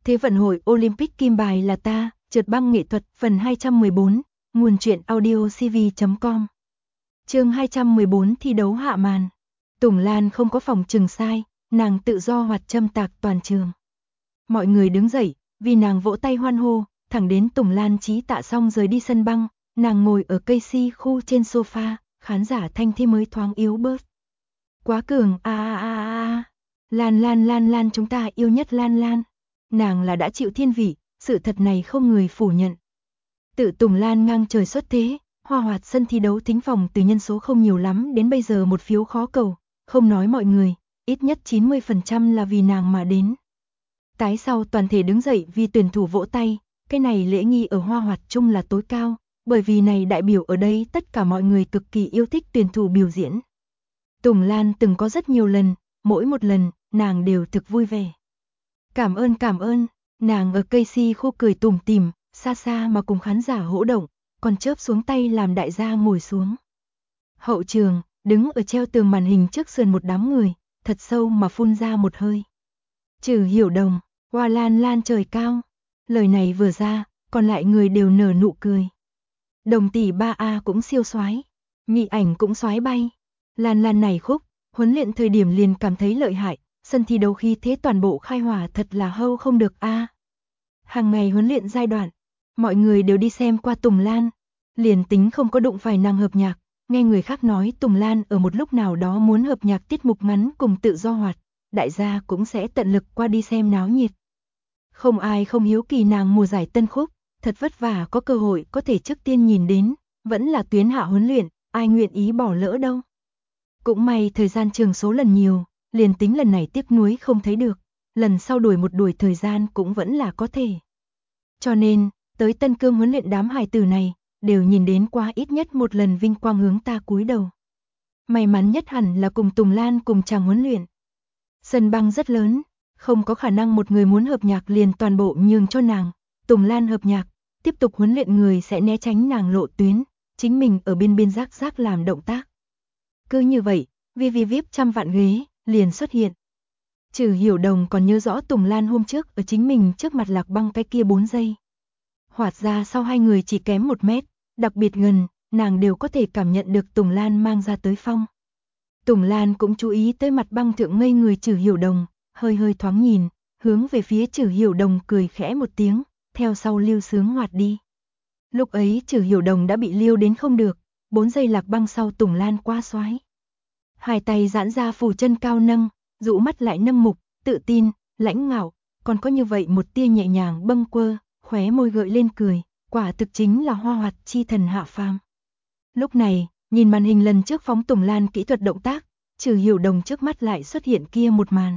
Thế vận hội Olympic kim bài là ta, trượt băng nghệ thuật phần 214, nguồn truyện audio cv.com. Chương 214 thi đấu hạ màn. Tùng Lan không có phòng trừng sai, nàng tự do hoạt châm tạc toàn trường. Mọi người đứng dậy, vì nàng vỗ tay hoan hô, thẳng đến Tùng Lan chí tạ xong rời đi sân băng, nàng ngồi ở cây si khu trên sofa, khán giả thanh thế mới thoáng yếu bớt. Quá cường, Lan chúng ta yêu nhất Lan. Nàng là đã chịu thiên vị, sự thật này không người phủ nhận. Tự Tùng Lan ngang trời xuất thế, hoa hoạt sân thi đấu thính phòng từ nhân số không nhiều lắm đến bây giờ một phiếu khó cầu, không nói mọi người, ít nhất 90% là vì nàng mà đến. Tái sau toàn thể đứng dậy vì tuyển thủ vỗ tay, cái này lễ nghi ở hoa hoạt chung là tối cao, bởi vì này đại biểu ở đây tất cả mọi người cực kỳ yêu thích tuyển thủ biểu diễn. Tùng Lan từng có rất nhiều lần, mỗi một lần, nàng đều thực vui vẻ. Cảm ơn, nàng ở cây si khu cười tủm tỉm, xa xa mà cùng khán giả hỗ động, còn chớp xuống tay làm đại gia ngồi xuống. Hậu trường, đứng ở treo tường màn hình trước sườn một đám người, thật sâu mà phun ra một hơi. Trừ Hiểu Đồng, hoa Lan trời cao. Lời này vừa ra, còn lại người đều nở nụ cười. Đồng tỷ 3A cũng siêu soái, Mị Ảnh cũng soái bay. Lan này khúc, huấn luyện thời điểm liền cảm thấy lợi hại, sân thi đấu khi thế toàn bộ khai hỏa thật là hâu không được a. Hàng ngày huấn luyện giai đoạn, mọi người đều đi xem qua Tùng Lan, liền tính không có đụng phải nàng hợp nhạc, nghe người khác nói Tùng Lan ở một lúc nào đó muốn hợp nhạc tiết mục ngắn cùng tự do hoạt, đại gia cũng sẽ tận lực qua đi xem náo nhiệt. Không ai không hiếu kỳ nàng mùa giải tân khúc, thật vất vả có cơ hội có thể trước tiên nhìn đến, vẫn là tuyến hạ huấn luyện, ai nguyện ý bỏ lỡ đâu. Cũng may thời gian trường số lần nhiều, liền tính lần này tiếc nuối không thấy được, lần sau đuổi thời gian cũng vẫn là có thể. Cho nên, tới Tân Cương huấn luyện đám hài tử này, đều nhìn đến qua ít nhất một lần vinh quang hướng ta cúi đầu. May mắn nhất hẳn là cùng Tùng Lan cùng chàng huấn luyện. Sân băng rất lớn, không có khả năng một người muốn hợp nhạc liền toàn bộ nhường cho nàng. Tùng Lan hợp nhạc, tiếp tục huấn luyện người sẽ né tránh nàng lộ tuyến, chính mình ở bên rác làm động tác. Cứ như vậy, VIP 100 vạn ghế, liền xuất hiện. Trừ Hiểu Đồng còn nhớ rõ Tùng Lan hôm trước ở chính mình trước mặt Lạc Băng cái kia 4 giây. Hoạt ra sau hai người chỉ kém 1 mét, đặc biệt gần, nàng đều có thể cảm nhận được Tùng Lan mang ra tới phong. Tùng Lan cũng chú ý tới mặt băng thượng ngây người Trừ Hiểu Đồng, hơi thoáng nhìn, hướng về phía Trừ Hiểu Đồng cười khẽ một tiếng, theo sau lưu sướng hoạt đi. Lúc ấy Trừ Hiểu Đồng đã bị liêu đến không được, 4 giây Lạc Băng sau Tùng Lan qua xoái. Hai tay giãn ra phủ chân cao nâng, dụ mắt lại nâng mục, tự tin, lãnh ngạo, còn có như vậy một tia nhẹ nhàng bâng quơ, khóe môi gợi lên cười, quả thực chính là hoa hoạt chi thần hạ phàm. Lúc này, nhìn màn hình lần trước phóng Tùng Lan kỹ thuật động tác, Trừ Hiểu Đồng trước mắt lại xuất hiện kia một màn.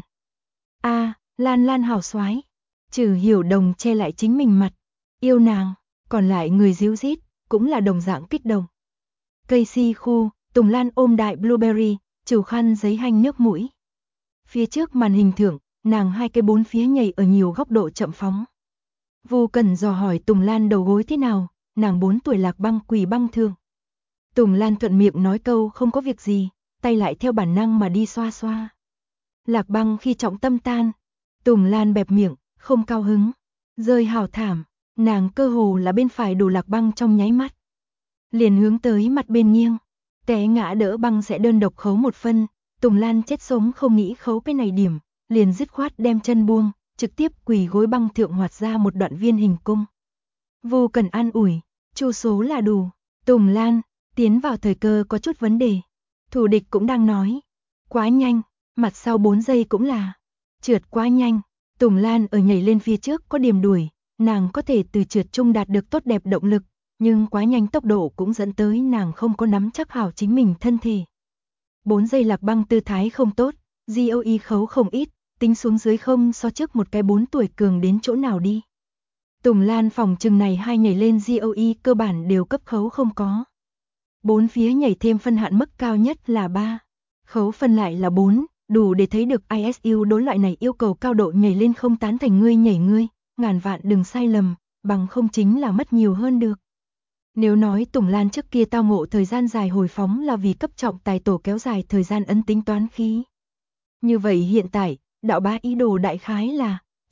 Lan hảo soái. Trừ Hiểu Đồng che lại chính mình mặt, yêu nàng, còn lại người díu dít, cũng là đồng dạng kích động. Cây si khu, Tùng Lan ôm đại blueberry, trừ khăn giấy hanh nước mũi. Phía trước màn hình thưởng, nàng hai cái bốn phía nhảy ở nhiều góc độ chậm phóng. Vu Cần dò hỏi Tùng Lan đầu gối thế nào, nàng 4 tuổi Lạc Băng quỳ băng thương. Tùng Lan thuận miệng nói câu không có việc gì, tay lại theo bản năng mà đi xoa xoa. Lạc Băng khi trọng tâm tan, Tùng Lan bẹp miệng, không cao hứng, rơi hào thảm, nàng cơ hồ là bên phải đổ Lạc Băng trong nháy mắt. Liền hướng tới mặt bên nghiêng, té ngã đỡ băng sẽ đơn độc khấu một phân, Tùng Lan chết sống không nghĩ khấu cái này điểm, liền dứt khoát đem chân buông, trực tiếp quỳ gối băng thượng hoạt ra một đoạn viên hình cung. Vô cần an ủi, chu số là đủ, Tùng Lan, tiến vào thời cơ có chút vấn đề. Thủ địch cũng đang nói, quá nhanh, mặt sau 4 giây cũng là, trượt quá nhanh, Tùng Lan ở nhảy lên phía trước có điểm đuổi, nàng có thể từ trượt chung đạt được tốt đẹp động lực, nhưng quá nhanh tốc độ cũng dẫn tới nàng không có nắm chắc hảo chính mình thân thể. 4 giây Lạc Băng tư thái không tốt, GOE khấu không ít, tính xuống dưới không so trước một cái 4 tuổi cường đến chỗ nào đi. Tùng Lan phòng chừng này hai nhảy lên GOE cơ bản đều cấp khấu không có. 4 phía nhảy thêm phân hạn mức cao nhất là 3, khấu phân lại là 4, đủ để thấy được ISU đối loại này yêu cầu cao độ nhảy lên không tán thành ngươi nhảy ngươi, ngàn vạn đừng sai lầm, bằng không chính là mất nhiều hơn được. Nếu nói Tùng Lan trước kia tao ngộ thời gian dài hồi phóng là vì cấp trọng tài tổ kéo dài thời gian ấn tính toán khí. Như vậy hiện tại, đạo bá ý đồ đại khái là,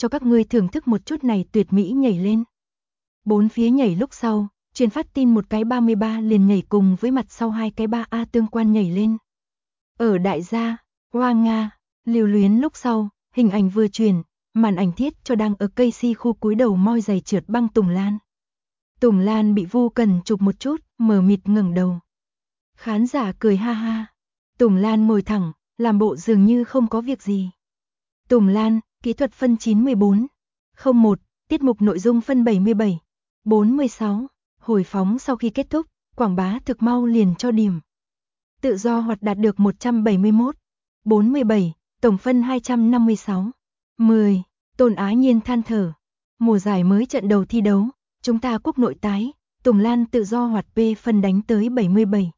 cho các ngươi thưởng thức một chút này tuyệt mỹ nhảy lên. Bốn phía nhảy lúc sau, truyền phát tin một cái 33 liền nhảy cùng với mặt sau hai cái 3A tương quan nhảy lên. Ở đại gia, Hoa Nga, lưu luyến lúc sau, hình ảnh vừa truyền, màn ảnh thiết cho đang ở cây si khu cúi đầu moi giày trượt băng Tùng Lan. Tùng Lan bị Vu Cần chụp một chút, mờ mịt ngẩng đầu. Khán giả cười ha ha. Tùng Lan ngồi thẳng, làm bộ dường như không có việc gì. Tùng Lan, kỹ thuật phân 914, 01, tiết mục nội dung phân 77, 46, hồi phóng sau khi kết thúc, quảng bá thực mau liền cho điểm. Tự do hoạt đạt được 171, 47, tổng phân 256, 10, Tôn Á Nhiên than thở. Mùa giải mới trận đầu thi đấu, chúng ta quốc nội tái, Tùng Lan tự do hoạt P phân đánh tới 77,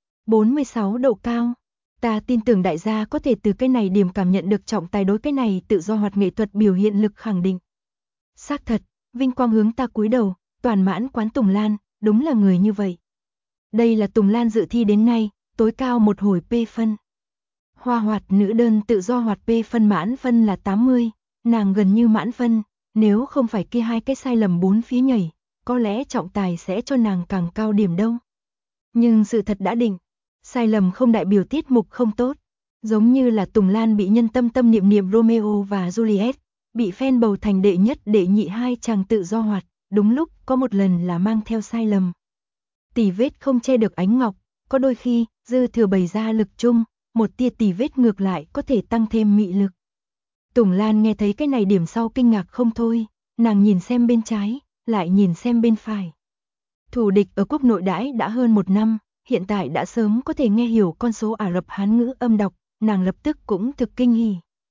46 độ cao. Ta tin tưởng đại gia có thể từ cái này điểm cảm nhận được trọng tài đối cái này tự do hoạt nghệ thuật biểu hiện lực khẳng định. Xác thật, vinh quang hướng ta cúi đầu, toàn mãn quán Tùng Lan, đúng là người như vậy. Đây là Tùng Lan dự thi đến nay, tối cao một hồi P phân. Hoa hoạt nữ đơn tự do hoạt P phân mãn phân là 80, nàng gần như mãn phân, nếu không phải kia hai cái sai lầm bốn phía nhảy, có lẽ trọng tài sẽ cho nàng càng cao điểm đâu. Nhưng sự thật đã định, sai lầm không đại biểu tiết mục không tốt, giống như là Tùng Lan bị nhân tâm tâm niệm niệm Romeo và Juliet, bị fan bầu thành đệ nhất đệ nhị hai chàng tự do hoạt, đúng lúc có một lần là mang theo sai lầm. Tỉ vết không che được ánh ngọc, có đôi khi, dư thừa bày ra lực chung, một tia tỉ vết ngược lại có thể tăng thêm mị lực. Tùng Lan nghe thấy cái này điểm sau kinh ngạc không thôi, nàng nhìn xem bên trái, lại nhìn xem bên phải. Thủ địch ở quốc nội đãi đã hơn một năm, hiện tại đã sớm có thể nghe hiểu con số Ả Rập Hán ngữ âm đọc, nàng lập tức cũng thực kinh hỉ.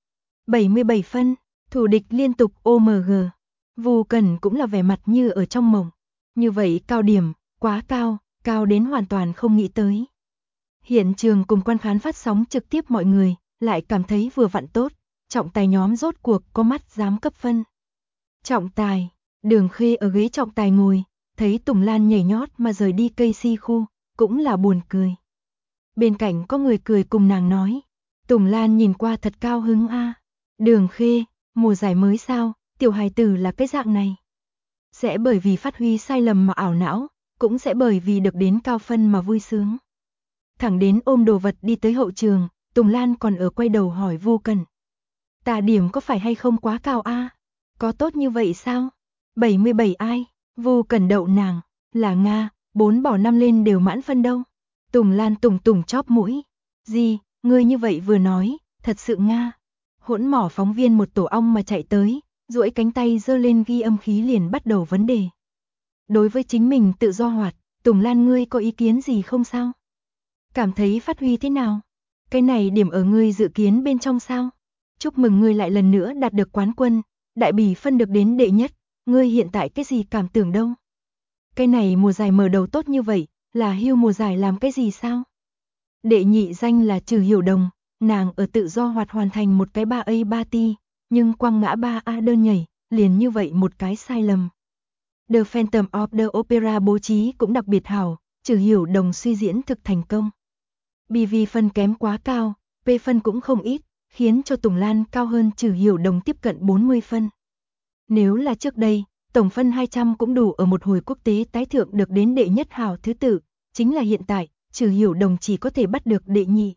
77 phân, thủ địch liên tục OMG. Vu Cần cũng là vẻ mặt như ở trong mộng. Như vậy cao điểm, quá cao, cao đến hoàn toàn không nghĩ tới. Hiện trường cùng quan khán phát sóng trực tiếp mọi người, lại cảm thấy vừa vặn tốt, trọng tài nhóm rốt cuộc có mắt dám cấp phân. Trọng tài, Đường Khê ở ghế trọng tài ngồi, thấy Tùng Lan nhảy nhót mà rời đi cây si khu, cũng là buồn cười. Bên cạnh có người cười cùng nàng nói, Tùng Lan nhìn qua thật cao hứng a. Đường Khê, mùa giải mới sao, tiểu hài tử là cái dạng này. Sẽ bởi vì phát huy sai lầm mà ảo não, cũng sẽ bởi vì được đến cao phân mà vui sướng. Thẳng đến ôm đồ vật đi tới hậu trường, Tùng Lan còn ở quay đầu hỏi Vu Cần. Tà điểm có phải hay không quá cao a? Có tốt như vậy sao? 77 ai? Vu Cần đậu nàng, là Nga, 4 bỏ 5 lên đều mãn phân đâu. Tùng Lan tùng tùng chóp mũi. Gì, ngươi như vậy vừa nói, thật sự Nga. Hỗn mỏ phóng viên một tổ ong mà chạy tới, duỗi cánh tay giơ lên ghi âm khí liền bắt đầu vấn đề. Đối với chính mình tự do hoạt, Tùng Lan ngươi có ý kiến gì không sao? Cảm thấy phát huy thế nào? Cái này điểm ở ngươi dự kiến bên trong sao? Chúc mừng ngươi lại lần nữa đạt được quán quân, đại bỉ phân được đến đệ nhất, ngươi hiện tại cái gì cảm tưởng đâu? Cái này mùa giải mở đầu tốt như vậy, là hưu mùa giải làm cái gì sao? Đệ nhị danh là Trừ Hiểu Đồng, nàng ở tự do hoạt hoàn thành một cái 3A 3 ti, nhưng quăng ngã 3A đơn nhảy, liền như vậy một cái sai lầm. The Phantom of the Opera bố trí cũng đặc biệt hảo, Trừ Hiểu Đồng suy diễn thực thành công. BV phân kém quá cao, P phân cũng không ít, khiến cho Tùng Lan cao hơn Trừ Hiểu Đồng tiếp cận 40 phân. Nếu là trước đây, tổng phân 200 cũng đủ ở một hồi quốc tế tái thượng được đến đệ nhất hào thứ tự, chính là hiện tại, Trừ Hiểu Đồng chỉ có thể bắt được đệ nhị.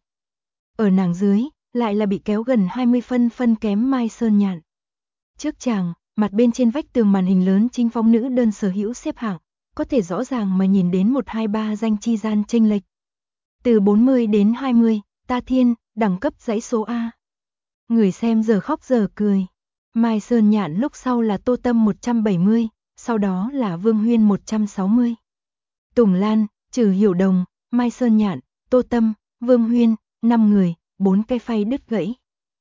Ở nàng dưới, lại là bị kéo gần 20 phân kém Mai Sơn Nhạn. Trước chàng, mặt bên trên vách tường màn hình lớn chính phóng nữ đơn sở hữu xếp hạng, có thể rõ ràng mà nhìn đến 123 danh chi gian chênh lệch. Từ 40 đến 20, Ta Thiên, đẳng cấp dãy số A. Người xem giờ khóc giờ cười. Mai Sơn Nhạn lúc sau là Tô Tâm 170, sau đó là Vương Huyên 160. Tùng Lan, Trừ Hiểu Đồng, Mai Sơn Nhạn, Tô Tâm, Vương Huyên, 5 người, 4 cây phay đứt gãy.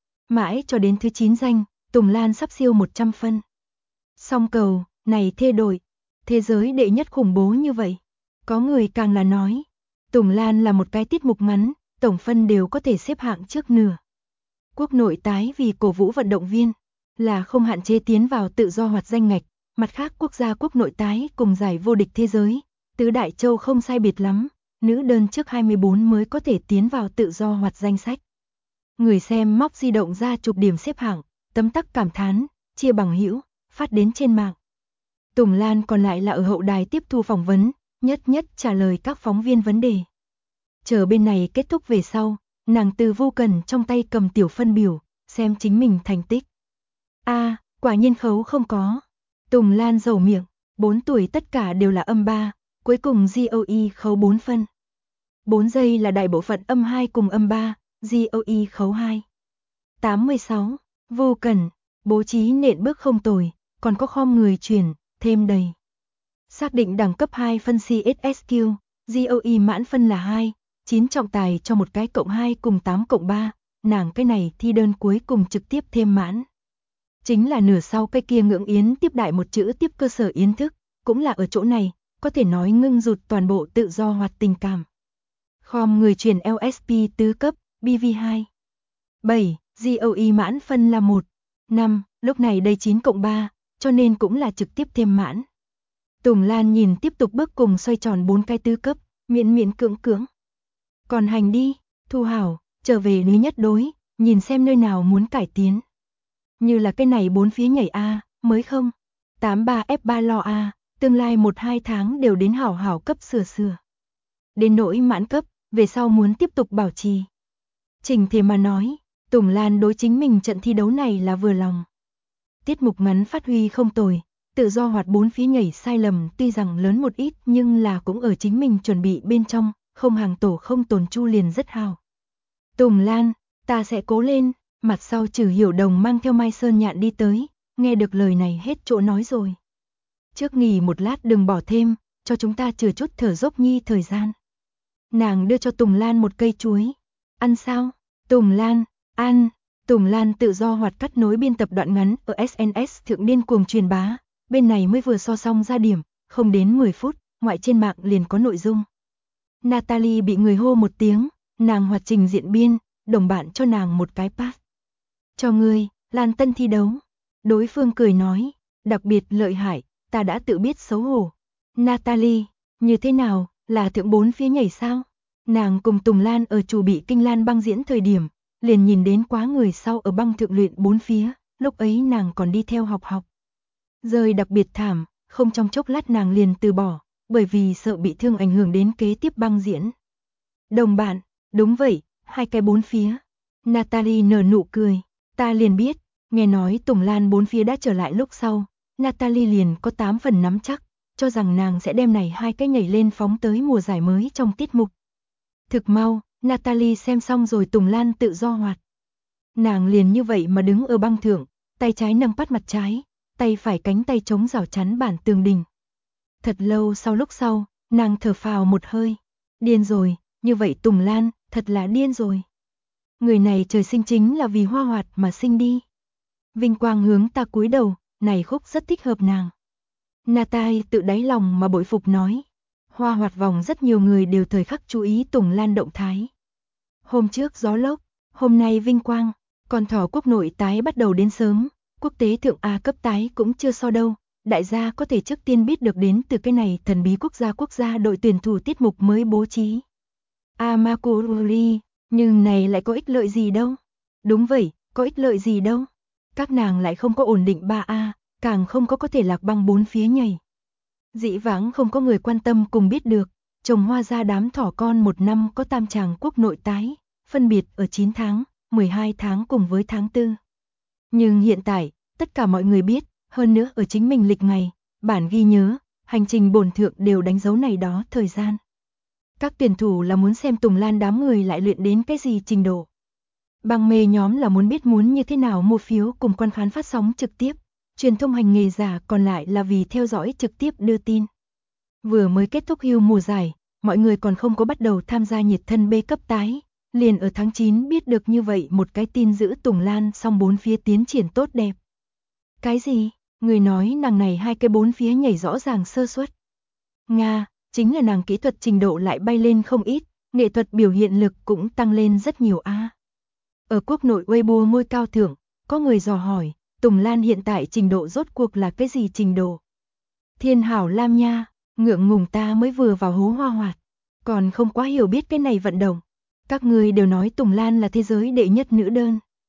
Mãi cho đến thứ 9 danh, Tùng Lan sắp siêu 100 phân. Song cầu, này thê đội, thế giới đệ nhất khủng bố như vậy. Có người càng là nói, Tùng Lan là một cái tiết mục ngắn, tổng phân đều có thể xếp hạng trước nửa. Quốc nội tái vì cổ vũ vận động viên, là không hạn chế tiến vào tự do hoạt danh ngạch, mặt khác quốc gia quốc nội tái cùng giải vô địch thế giới, tứ đại châu không sai biệt lắm, nữ đơn trước 24 mới có thể tiến vào tự do hoạt danh sách. Người xem móc di động ra chụp điểm xếp hạng, tấm tắc cảm thán, chia bằng hữu, phát đến trên mạng. Tùng Lan còn lại là ở hậu đài tiếp thu phỏng vấn, nhất trả lời các phóng viên vấn đề. Chờ bên này kết thúc về sau, nàng từ Vô Cần trong tay cầm tiểu phân biểu, xem chính mình thành tích. Quả nhiên khấu không có. Tùng Lan dầu miệng, 4 tuổi tất cả đều là âm 3, cuối cùng GOE khấu 4 phân. 4 giây là đại bộ phận âm 2 cùng âm 3, GOE khấu 2. 86, Vô Cần, bố trí nện bước không tồi, còn có khom người chuyển, thêm đầy. Xác định đẳng cấp 2 phân CSSQ, GOE mãn phân là 2, 9 trọng tài cho một cái cộng 2 cùng 8 cộng 3, nàng cái này thi đơn cuối cùng trực tiếp thêm mãn. Chính là nửa sau cái kia ngưỡng yến tiếp đại một chữ tiếp cơ sở yến thức, cũng là ở chỗ này, có thể nói ngưng rụt toàn bộ tự do hoạt tình cảm. Khom người chuyển LSP tứ cấp, BV2. 7, GOE mãn phân là 1, 5, lúc này đây 9 cộng 3, cho nên cũng là trực tiếp thêm mãn. Tùng Lan nhìn tiếp tục bước cùng xoay tròn 4 cái tứ cấp, miễn cưỡng. Còn hành đi, Thu Hảo, trở về lý nhất đối, nhìn xem nơi nào muốn cải tiến. Như là cái này 4 phía nhảy A, mới không? 83F3 lo A, tương lai 1-2 tháng đều đến hảo cấp sửa. Đến nỗi mãn cấp, về sau muốn tiếp tục bảo trì. Trình thế mà nói, Tùng Lan đối chính mình trận thi đấu này là vừa lòng. Tiết mục ngắn phát huy không tồi, tự do hoạt 4 phía nhảy sai lầm tuy rằng lớn một ít nhưng là cũng ở chính mình chuẩn bị bên trong, không hàng tổ không tồn chu liền rất hào. Tùng Lan, ta sẽ cố lên. Mặt sau Trừ Hiểu Đồng mang theo Mai Sơn Nhạn đi tới, nghe được lời này hết chỗ nói rồi. Trước nghỉ một lát đừng bỏ thêm, cho chúng ta chừa chút thở dốc nhi thời gian. Nàng đưa cho Tùng Lan một cây chuối. Ăn sao? Tùng Lan, ăn. Tùng Lan tự do hoạt cắt nối biên tập đoạn ngắn ở SNS thượng điên cuồng truyền bá. Bên này mới vừa so xong ra điểm, không đến 10 phút, ngoại trên mạng liền có nội dung. Natalie bị người hô một tiếng, nàng hoạt trình diện biên, đồng bạn cho nàng một cái pass. Cho ngươi, Lan Tân thi đấu. Đối phương cười nói, đặc biệt lợi hại, ta đã tự biết xấu hổ. Natalie, như thế nào, là thượng 4 phía nhảy sao? Nàng cùng Tùng Lan ở chủ bị Kinh Lan băng diễn thời điểm, liền nhìn đến quá người sau ở băng thượng luyện 4 phía, lúc ấy nàng còn đi theo học. Rơi đặc biệt thảm, không trong chốc lát nàng liền từ bỏ, bởi vì sợ bị thương ảnh hưởng đến kế tiếp băng diễn. Đồng bạn, đúng vậy, 2 cái 4 phía. Natalie nở nụ cười. Ta liền biết, nghe nói Tùng Lan 4 phía đã trở lại lúc sau, Natalie liền có 8 phần nắm chắc, cho rằng nàng sẽ đem này 2 cái nhảy lên phóng tới mùa giải mới trong tiết mục. Thực mau, Natalie xem xong rồi Tùng Lan tự do hoạt. Nàng liền như vậy mà đứng ở băng thượng, tay trái nâng bắt mặt trái, tay phải cánh tay chống rào chắn bản tường đình. Thật lâu lúc sau, nàng thở phào một hơi. Điên rồi, như vậy Tùng Lan, thật là điên rồi. Người này trời sinh chính là vì hoa hoạt mà sinh đi. Vinh quang hướng ta cúi đầu, này khúc rất thích hợp nàng. Natalie tự đáy lòng mà bội phục nói. Hoa hoạt vòng rất nhiều người đều thời khắc chú ý Tùng Lan động thái. Hôm trước gió lốc, hôm nay vinh quang, còn thỏ quốc nội tái bắt đầu đến sớm, quốc tế thượng A cấp tái cũng chưa so đâu. Đại gia có thể trước tiên biết được đến từ cái này thần bí quốc gia đội tuyển thủ tiết mục mới bố trí. Amakuri. Nhưng này lại có ích lợi gì đâu? Đúng vậy, có ích lợi gì đâu? Các nàng lại không có ổn định 3A, càng không có thể lạc băng 4 phía nhảy. Dĩ vãng không có người quan tâm cùng biết được, trồng hoa ra đám thỏ con 1 năm có tam tràng quốc nội tái, phân biệt ở 9 tháng, 12 tháng cùng với tháng 4. Nhưng hiện tại, tất cả mọi người biết, hơn nữa ở chính mình lịch ngày, bản ghi nhớ, hành trình bổn thượng đều đánh dấu này đó thời gian. Các tuyển thủ là muốn xem Tùng Lan đám người lại luyện đến cái gì trình độ. Băng mê nhóm là muốn biết muốn như thế nào mua phiếu cùng quan khán phát sóng trực tiếp. Truyền thông hành nghề giả còn lại là vì theo dõi trực tiếp đưa tin. Vừa mới kết thúc hưu mùa giải, mọi người còn không có bắt đầu tham gia nhiệt thân B cấp tái. Liền ở tháng 9 biết được như vậy một cái tin giữ Tùng Lan song 4 phía tiến triển tốt đẹp. Cái gì? Người nói nàng này 2 cái 4 phía nhảy rõ ràng sơ suất. Nga, chính là nàng kỹ thuật trình độ lại bay lên không ít, nghệ thuật biểu hiện lực cũng tăng lên rất nhiều a. Ở quốc nội Weibo ngôi cao thượng, có người dò hỏi, Tùng Lan hiện tại trình độ rốt cuộc là cái gì trình độ? Thiên Hảo Lam nha, ngượng ngùng ta mới vừa vào hố hoa hoạt, còn không quá hiểu biết cái này vận động. Các người đều nói Tùng Lan là thế giới đệ nhất nữ đơn.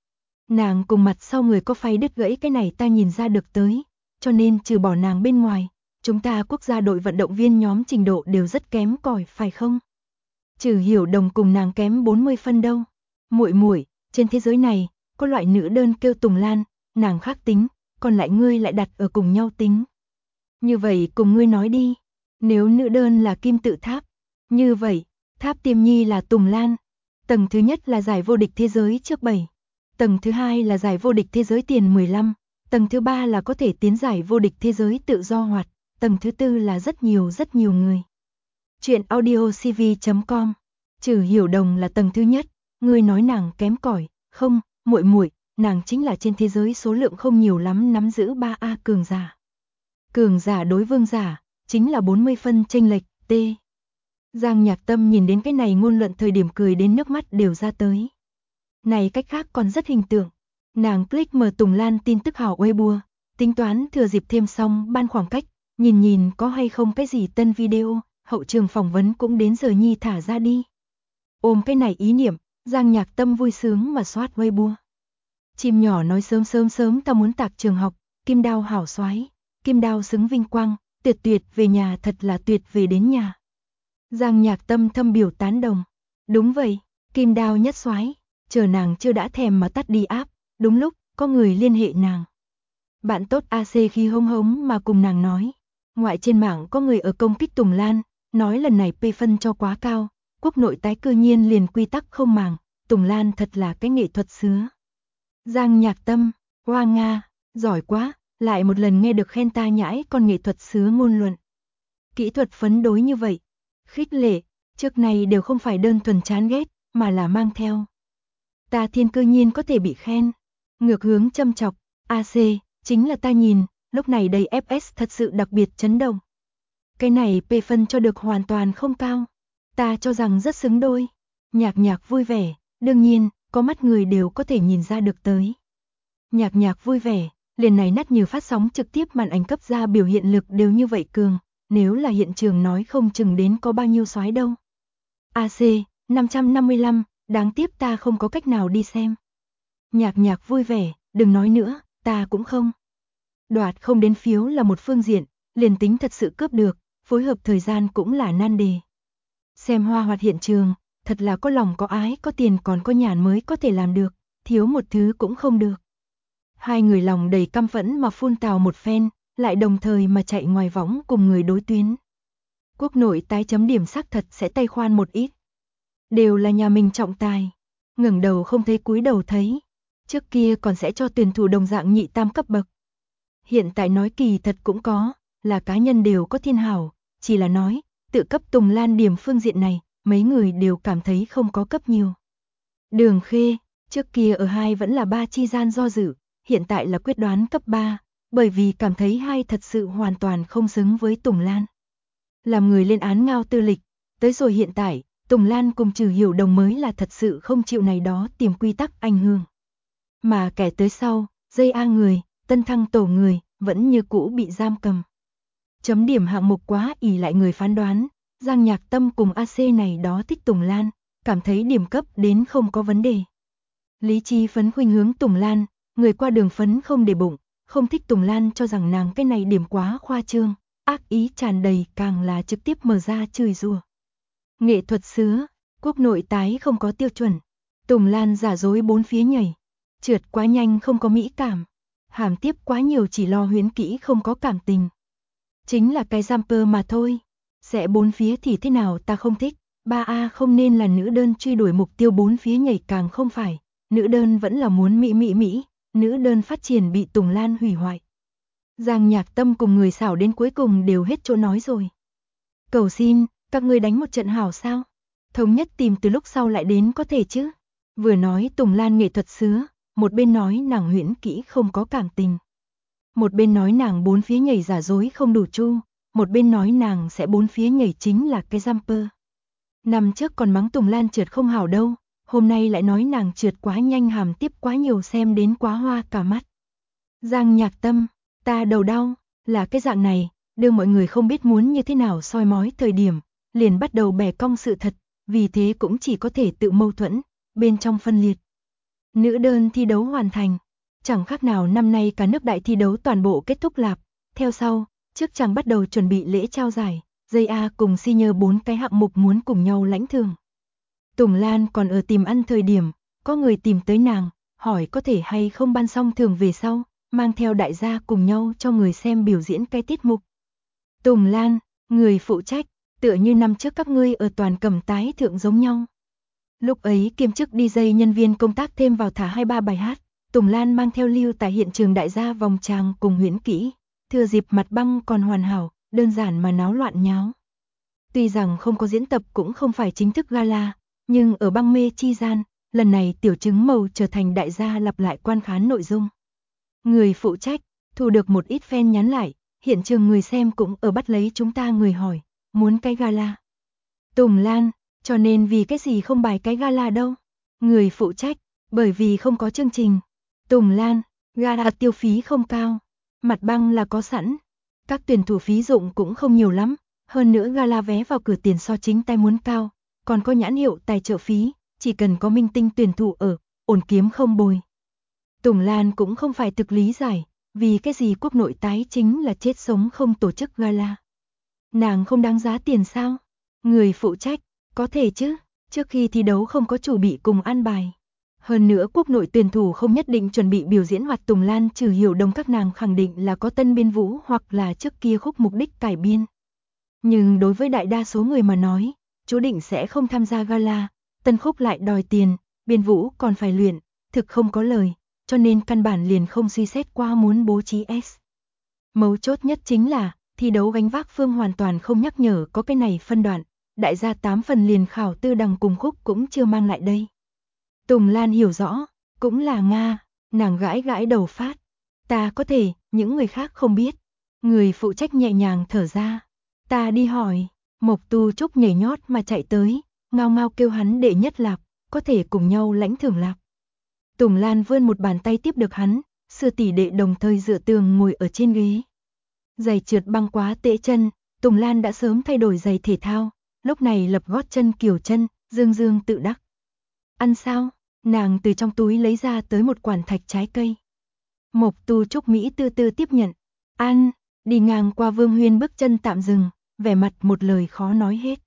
Nàng cùng mặt sau người có phay đứt gãy cái này ta nhìn ra được tới, cho nên trừ bỏ nàng bên ngoài, chúng ta quốc gia đội vận động viên nhóm trình độ đều rất kém cỏi phải không? Trừ Hiểu Đồng cùng nàng kém 40 phân đâu. Muội muội, trên thế giới này, có loại nữ đơn kêu Tùng Lan, nàng khác tính, còn lại ngươi lại đặt ở cùng nhau tính. Như vậy cùng ngươi nói đi, nếu nữ đơn là Kim Tự Tháp, như vậy, Tháp Tiêm Nhi là Tùng Lan. Tầng thứ nhất là giải vô địch thế giới trước 7. Tầng thứ hai là giải vô địch thế giới tiền 15. Tầng thứ ba là có thể tiến giải vô địch thế giới tự do hoạt. Tầng thứ tư là rất nhiều người. Chuyện audio cv.com. Trừ Hiểu Đồng là tầng thứ nhất, ngươi nói nàng kém cỏi, không, muội muội, nàng chính là trên thế giới số lượng không nhiều lắm nắm giữ 3A cường giả. Cường giả đối vương giả, chính là 40 phân chênh lệch, T. Giang Nhạc Tâm nhìn đến cái này ngôn luận thời điểm cười đến nước mắt đều ra tới. Này cách khác còn rất hình tượng. Nàng click mở Tùng Lan tin tức hào Weibo, tính toán thừa dịp thêm xong ban khoảng cách, nhìn có hay không cái gì tân video, hậu trường phỏng vấn cũng đến giờ nhi thả ra đi. Ôm cái này ý niệm, Giang Nhạc Tâm vui sướng mà soát Weibo. Chim nhỏ nói sớm ta muốn tạc trường học, Kim Đao hảo soái, Kim Đao xứng vinh quang, tuyệt về nhà thật là tuyệt về đến nhà. Giang Nhạc Tâm thâm biểu tán đồng. Đúng vậy, Kim Đao nhất soái, chờ nàng chưa đã thèm mà tắt đi áp, đúng lúc có người liên hệ nàng. Bạn tốt AC khi hống mà cùng nàng nói, ngoại trên mạng có người ở công kích Tùng Lan, nói lần này P phân cho quá cao, quốc nội tái cư nhiên liền quy tắc không màng, Tùng Lan thật là cái nghệ thuật sứa. Giang Nhạc Tâm, hoa Nga, giỏi quá, lại một lần nghe được khen ta nhãi con nghệ thuật sứa ngôn luận. Kỹ thuật phấn đối như vậy, khích lệ, trước này đều không phải đơn thuần chán ghét, mà là mang theo. Ta thiên cư nhiên có thể bị khen. Ngược hướng châm chọc, AC, chính là ta nhìn, lúc này đầy FS thật sự đặc biệt chấn động. Cái này P phân cho được hoàn toàn không cao. Ta cho rằng rất xứng đôi. Nhạc vui vẻ, đương nhiên, có mắt người đều có thể nhìn ra được tới. Nhạc vui vẻ, liền này nát như phát sóng trực tiếp màn ảnh cấp ra biểu hiện lực đều như vậy cường, nếu là hiện trường nói không chừng đến có bao nhiêu soái đâu. AC, 555, đáng tiếc ta không có cách nào đi xem. Nhạc vui vẻ, đừng nói nữa, ta cũng không. Đoạt không đến phiếu là một phương diện, liền tính thật sự cướp được, phối hợp thời gian cũng là nan đề. Xem hoa hoạt hiện trường, thật là có lòng có ái có tiền còn có nhàn mới có thể làm được, thiếu một thứ cũng không được. Hai người lòng đầy căm phẫn mà phun tào một phen, lại đồng thời mà chạy ngoài võng cùng người đối tuyến. Quốc nội tái chấm điểm xác thật sẽ tay khoan một ít. Đều là nhà mình trọng tài, ngẩng đầu không thấy cúi đầu thấy. Trước kia còn sẽ cho tuyển thủ đồng dạng nhị tam cấp bậc. Hiện tại nói kỳ thật cũng có, là cá nhân đều có thiên hảo, chỉ là nói, tự cấp Tùng Lan điểm phương diện này, mấy người đều cảm thấy không có cấp nhiều. Đường Khê, trước kia ở 2 vẫn là 3 chi gian do dự, hiện tại là quyết đoán cấp 3, bởi vì cảm thấy 2 thật sự hoàn toàn không xứng với Tùng Lan. Làm người lên án ngao tư lịch, tới rồi hiện tại, Tùng Lan cùng Trừ Hiểu Đồng mới là thật sự không chịu này đó tìm quy tắc ảnh hưởng. Mà kẻ tới sau, dây A người, tân thăng tổ người, vẫn như cũ bị giam cầm. Chấm điểm hạng mục quá ỷ lại người phán đoán, Giang Nhạc Tâm cùng AC này đó thích Tùng Lan, cảm thấy điểm cấp đến không có vấn đề. Lý trí phấn khuynh hướng Tùng Lan, người qua đường phấn không để bụng, không thích Tùng Lan cho rằng nàng cái này điểm quá khoa trương, ác ý tràn đầy càng là trực tiếp mở ra chửi rủa. Nghệ thuật sứa, quốc nội tái không có tiêu chuẩn, Tùng Lan giả dối bốn phía nhảy, trượt quá nhanh không có mỹ cảm, hàm tiếp quá nhiều chỉ lo huyễn kỹ không có cảm tình. Chính là cái jumper mà thôi, sẽ bốn phía thì thế nào ta không thích, 3A không nên là nữ đơn truy đuổi mục tiêu bốn phía nhảy càng không phải, nữ đơn vẫn là muốn mỹ, nữ đơn phát triển bị Tùng Lan hủy hoại. Giang Nhạc Tâm cùng người xảo đến cuối cùng đều hết chỗ nói rồi. Cầu xin, các ngươi đánh một trận hảo sao? Thống nhất tìm từ lúc sau lại đến có thể chứ? Vừa nói Tùng Lan nghệ thuật sứa, một bên nói nàng huyễn kỹ không có cảm tình. Một bên nói nàng bốn phía nhảy giả dối không đủ chu, một bên nói nàng sẽ bốn phía nhảy chính là cái jumper. Năm trước còn mắng Tùng Lan trượt không hảo đâu, hôm nay lại nói nàng trượt quá nhanh hàm tiếp quá nhiều xem đến quá hoa cả mắt. Giang Nhạc Tâm, ta đầu đau, là cái dạng này, đưa mọi người không biết muốn như thế nào soi mói thời điểm, liền bắt đầu bẻ cong sự thật, vì thế cũng chỉ có thể tự mâu thuẫn, bên trong phân liệt. Nữ đơn thi đấu hoàn thành. Chẳng khác nào năm nay cả nước đại thi đấu toàn bộ kết thúc lạp. Theo sau, trước chàng bắt đầu chuẩn bị lễ trao giải, dây A cùng senior 4 cái hạng mục muốn cùng nhau lãnh thưởng. Tùng Lan còn ở tìm ăn thời điểm, có người tìm tới nàng, hỏi có thể hay không ban xong thưởng về sau, mang theo đại gia cùng nhau cho người xem biểu diễn cái tiết mục. Tùng Lan, người phụ trách, tựa như năm trước các ngươi ở toàn cầm tái thượng giống nhau. Lúc ấy kiêm chức DJ nhân viên công tác thêm vào thả 2-3 bài hát, Tùng Lan mang theo lưu tại hiện trường đại gia vòng tràng cùng huyễn kỹ, thừa dịp mặt băng còn hoàn hảo, đơn giản mà náo loạn nháo. Tuy rằng không có diễn tập cũng không phải chính thức gala, nhưng ở băng mê chi gian, lần này tiểu trứng màu trở thành đại gia lặp lại quan khán nội dung. Người phụ trách, thu được một ít fan nhắn lại, hiện trường người xem cũng ở bắt lấy chúng ta người hỏi, muốn cái gala. Tùng Lan, cho nên vì cái gì không bài cái gala đâu? Người phụ trách, bởi vì không có chương trình. Tùng Lan, gala tiêu phí không cao, mặt băng là có sẵn. Các tuyển thủ phí dụng cũng không nhiều lắm, hơn nữa gala vé vào cửa tiền so chính tay muốn cao, còn có nhãn hiệu tài trợ phí, chỉ cần có minh tinh tuyển thủ ở, ổn kiếm không bồi. Tùng Lan cũng không phải thực lý giải, vì cái gì quốc nội tái chính là chết sống không tổ chức gala. Nàng không đáng giá tiền sao? Người phụ trách, có thể chứ, trước khi thi đấu không có chủ bị cùng an bài. Hơn nữa quốc nội tuyển thủ không nhất định chuẩn bị biểu diễn hoạt Tùng Lan trừ hiểu đồng các nàng khẳng định là có tân biên vũ hoặc là trước kia khúc mục đích cải biên. Nhưng đối với đại đa số người mà nói, chú định sẽ không tham gia gala, tân khúc lại đòi tiền, biên vũ còn phải luyện, thực không có lời, cho nên căn bản liền không suy xét qua muốn bố trí S. Mấu chốt nhất chính là, thi đấu gánh vác phương hoàn toàn không nhắc nhở có cái này phân đoạn, đại gia 8 phần liền khảo tư đằng cùng khúc cũng chưa mang lại đây. Tùng Lan hiểu rõ, cũng là Nga, nàng gãi gãi đầu phát. Ta có thể, những người khác không biết. Người phụ trách nhẹ nhàng thở ra. Ta đi hỏi, Mộc Tu Trúc nhảy nhót mà chạy tới, ngao ngao kêu hắn đệ nhất lạp, có thể cùng nhau lãnh thưởng lạp. Tùng Lan vươn một bàn tay tiếp được hắn, sư tỷ đệ đồng thời dựa tường ngồi ở trên ghế. Giày trượt băng quá tễ chân, Tùng Lan đã sớm thay đổi giày thể thao, lúc này lập gót chân kiều chân, dương dương tự đắc. Ăn sao? Nàng từ trong túi lấy ra tới một quản thạch trái cây. Mộc Tu Trúc Mỹ tư tư tiếp nhận. Ăn, đi ngang qua Vương Huyên bước chân tạm dừng, vẻ mặt một lời khó nói hết.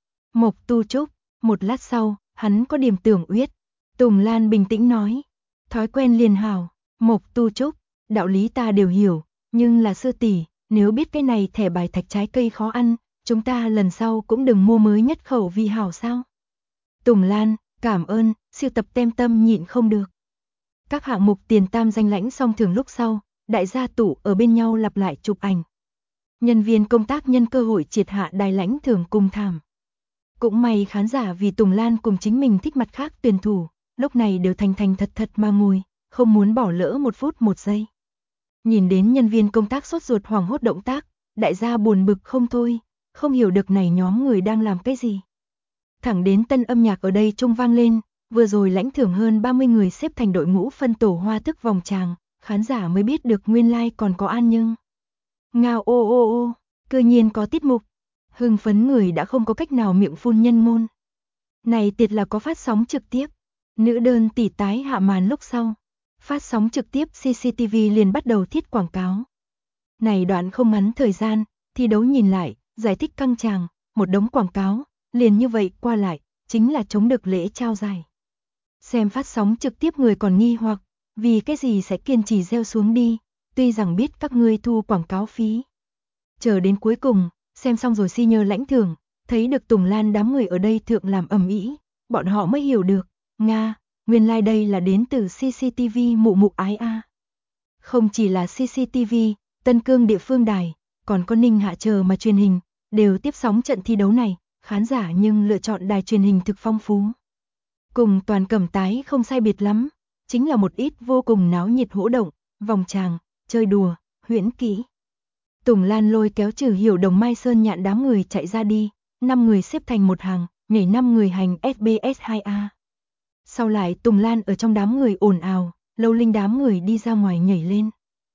Mộc Tu Trúc, một lát sau, hắn có điểm tưởng uyết. Tùng Lan bình tĩnh nói. Thói quen liền hảo, Mộc Tu Trúc, đạo lý ta đều hiểu, nhưng là sư tỷ, nếu biết cái này thẻ bài thạch trái cây khó ăn, chúng ta lần sau cũng đừng mua mới nhất khẩu vì hảo sao. Tùng Lan, cảm ơn, siêu tập tem tâm nhịn không được. Các hạng mục tiền tam danh lãnh xong thưởng lúc sau, đại gia tụ ở bên nhau lặp lại chụp ảnh. Nhân viên công tác nhân cơ hội triệt hạ đài lãnh thưởng cùng thảm. Cũng may khán giả vì Tùng Lan cùng chính mình thích mặt khác tuyển thủ, lúc này đều thành thành thật thật mà ngồi, không muốn bỏ lỡ một phút một giây. Nhìn đến nhân viên công tác sốt ruột hoảng hốt động tác, đại gia buồn bực không thôi, không hiểu được này nhóm người đang làm cái gì. Thẳng đến tân âm nhạc ở đây trung vang lên, vừa rồi lãnh thưởng hơn 30 người xếp thành đội ngũ phân tổ hoa thức vòng tràng, khán giả mới biết được nguyên lai còn có an nhưng. Ngao ô ô ô, cư nhiên có tiết mục. Hưng phấn người đã không có cách nào miệng phun nhân ngôn. Này tiệt là có phát sóng trực tiếp. Nữ đơn tỷ tái hạ màn lúc sau. Phát sóng trực tiếp CCTV liền bắt đầu thiết quảng cáo. Này đoạn không ngắn thời gian, thi đấu nhìn lại, giải thích căng tràng, một đống quảng cáo, liền như vậy qua lại, chính là chống được lễ trao giải. Xem phát sóng trực tiếp người còn nghi hoặc, vì cái gì sẽ kiên trì gieo xuống đi, tuy rằng biết các ngươi thu quảng cáo phí. Chờ đến cuối cùng, xem xong rồi senior lãnh thưởng, thấy được Tùng Lan đám người ở đây thượng làm ầm ĩ, bọn họ mới hiểu được, Nga, nguyên lai đây là đến từ CCTV mụ mụ ái a. Không chỉ là CCTV, Tân Cương địa phương đài, còn có Ninh Hạ chờ mà truyền hình, đều tiếp sóng trận thi đấu này, khán giả nhưng lựa chọn đài truyền hình thực phong phú. Cùng toàn cẩm tái không sai biệt lắm, chính là một ít vô cùng náo nhiệt hỗ động, vòng tràng, chơi đùa, huyễn kỹ. Tùng Lan lôi kéo Trừ Hiểu Đồng Mai Sơn Nhạn đám người chạy ra đi, 5 người xếp thành một hàng, nhảy 5 người hành SBS2A. Sau lại Tùng Lan ở trong đám người ồn ào, Lâu Linh đám người đi ra ngoài nhảy lên.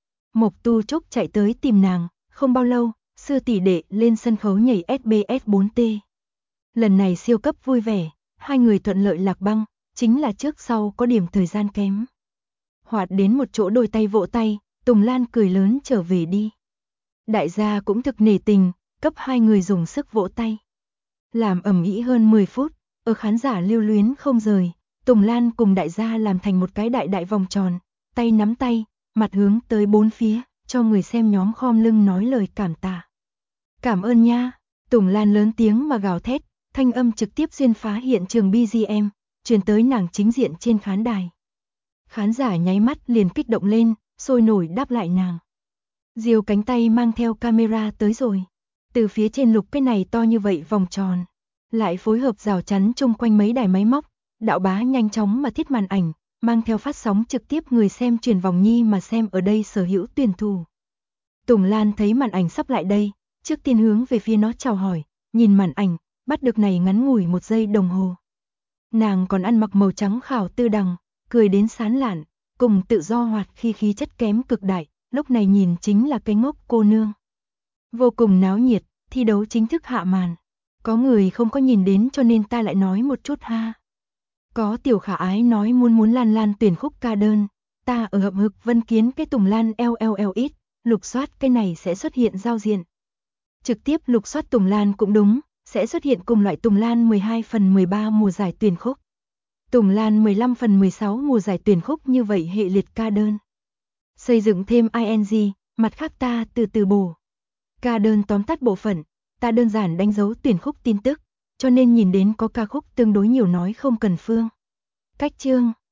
Mộc Tu Trúc chạy tới tìm nàng, không bao lâu, sư tỷ đệ lên sân khấu nhảy SBS4T. Lần này siêu cấp vui vẻ, hai người thuận lợi lạc băng, chính là trước sau có điểm thời gian kém. Hoạt đến một chỗ đôi tay vỗ tay, Tùng Lan cười lớn trở về đi. Đại gia cũng thực nể tình, cấp hai người dùng sức vỗ tay. Làm ầm ĩ hơn 10 phút, ở khán giả lưu luyến không rời, Tùng Lan cùng đại gia làm thành một cái đại đại vòng tròn, tay nắm tay, mặt hướng tới bốn phía, cho người xem nhóm khom lưng nói lời cảm tạ. Cảm ơn nha, Tùng Lan lớn tiếng mà gào thét, thanh âm trực tiếp xuyên phá hiện trường BGM, truyền tới nàng chính diện trên khán đài. Khán giả nháy mắt liền kích động lên, sôi nổi đáp lại nàng. Diều cánh tay mang theo camera tới rồi. Từ phía trên lục cái này to như vậy vòng tròn, lại phối hợp rào chắn chung quanh mấy đài máy móc, Đạo Bá nhanh chóng mà thiết màn ảnh, mang theo phát sóng trực tiếp người xem truyền vòng nhi mà xem ở đây sở hữu tuyển thủ. Tùng Lan thấy màn ảnh sắp lại đây, trước tiên hướng về phía nó chào hỏi, nhìn màn ảnh, bắt được này ngắn ngủi 1 giây đồng hồ. Nàng còn ăn mặc màu trắng khảo tư đằng, cười đến sán lạn, cùng tự do hoạt khi khí chất kém cực đại, lúc này nhìn chính là cái ngốc cô nương. Vô cùng náo nhiệt, thi đấu chính thức hạ màn. Có người không có nhìn đến cho nên ta lại nói một chút ha. Có tiểu khả ái nói muốn Lan Lan tuyển khúc ca đơn, ta ở hậm hực Vân Kiến cái Tùng Lan LLLX, lục soát cái này sẽ xuất hiện giao diện. Trực tiếp lục soát Tùng Lan cũng đúng, sẽ xuất hiện cùng loại Tùng Lan 12 phần 13 mùa giải tuyển khúc. Tùng Lan 15 phần 16 mùa giải tuyển khúc như vậy hệ liệt ca đơn. Xây dựng thêm ing, mặt khác ta từ từ bổ. Ca đơn tóm tắt bộ phận, ta đơn giản đánh dấu tuyển khúc tin tức, cho nên nhìn đến có ca khúc tương đối nhiều nói không cần phương. Cách chương